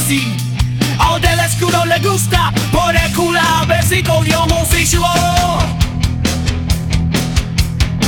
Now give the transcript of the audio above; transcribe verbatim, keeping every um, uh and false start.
así. Al del escudo le gusta por el culo a ver si con yo homosexual.